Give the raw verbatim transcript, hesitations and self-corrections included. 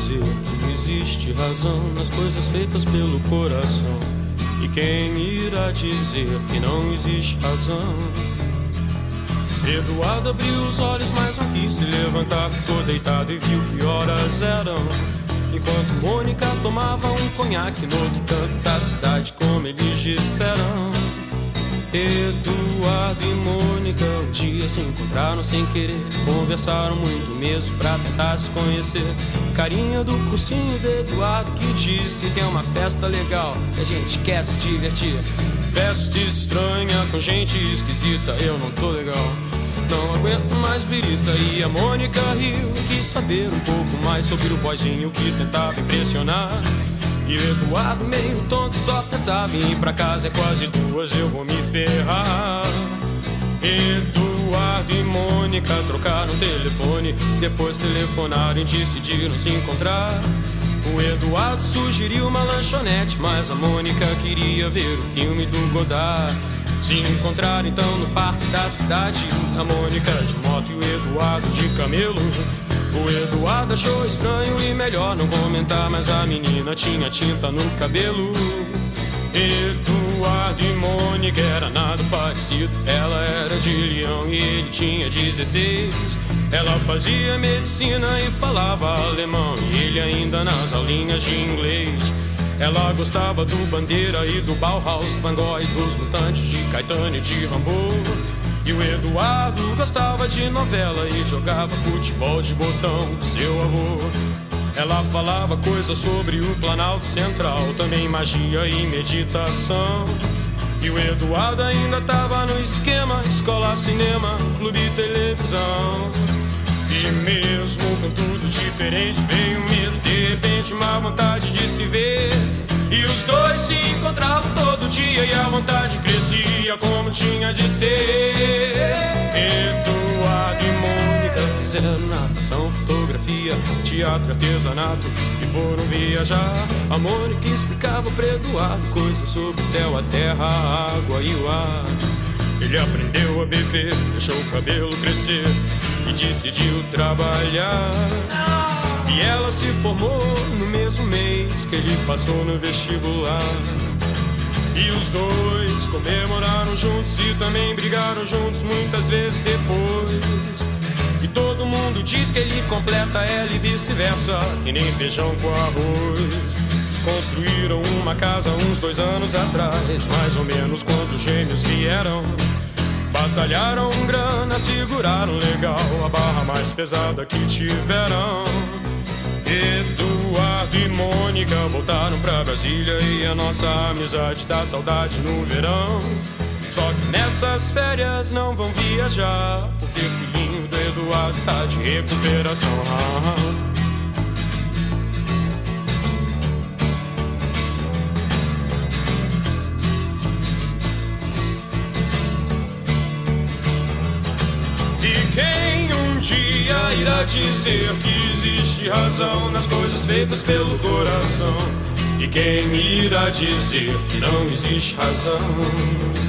dizer que não existe razão nas coisas feitas pelo coração? E quem irá dizer que não existe razão? Eduardo abriu os olhos, mas não quis se levantar. Ficou deitado e viu que horas eram, enquanto Mônica tomava um conhaque no outro canto da cidade, como eles disseram. Eduardo e Mônica um dia se encontraram sem querer. Conversaram muito mesmo pra tentar se conhecer. Carinha do cursinho de Eduardo que disse que é uma festa legal, que a gente quer se divertir. Festa estranha com gente esquisita, eu não tô legal, não aguento mais birita. E a Mônica riu e quis saber um pouco mais sobre o boyzinho que tentava impressionar. E o Eduardo meio tonto só pensava em ir pra casa. É quase duas, eu vou me ferrar. Eduardo e Mônica trocaram telefone, depois telefonaram e decidiram se encontrar. O Eduardo sugeriu uma lanchonete, mas a Mônica queria ver o filme do Godard. Se encontraram então no parque da cidade, a Mônica de moto e o Eduardo de camelo. O Eduardo achou estranho e melhor não comentar, mas a menina tinha tinta no cabelo. Eduardo e Mônica era nada parecido. Ela era de Leão e ele tinha dezesseis. Ela fazia medicina e falava alemão, e ele ainda nas aulinhas de inglês. Ela gostava do Bandeira e do Bauhaus, Van Gogh e dos Mutantes, de Caetano e de Rambo. E o Eduardo gostava de novela e jogava futebol de botão com seu avô. Ela falava coisas sobre o Planalto Central, também magia e meditação. E o Eduardo ainda tava no esquema: escola, cinema, clube e televisão. E mesmo com tudo diferente, veio medo, de repente uma vontade de se ver. E os dois se encontravam todo dia e a vontade crescia como tinha de ser. Eduardo e Mônica fizeram natação, fotografia, teatro, artesanato e foram viajar. A Mônica explicava para Eduardo coisas sobre o céu, a terra, a água e o ar. Ele aprendeu a beber, deixou o cabelo crescer e decidiu trabalhar. E ela se formou no mesmo mês que ele passou no vestibular. E os dois comemoraram juntos e também brigaram juntos muitas vezes depois. E todo mundo diz que ele completa ela e vice-versa, que nem feijão com arroz. Construíram uma casa uns dois anos atrás, mais ou menos quando os gêmeos vieram. Batalharam grana, seguraram legal a barra mais pesada que tiveram. Eduardo e Mônica voltaram pra Brasília e a nossa amizade dá saudade no verão. Só que nessas férias não vão viajar, porque o filhinho do Eduardo tá de recuperação. E quem um dia irá dizer que existe razão nas coisas feitas pelo coração? E quem irá dizer que não existe razão?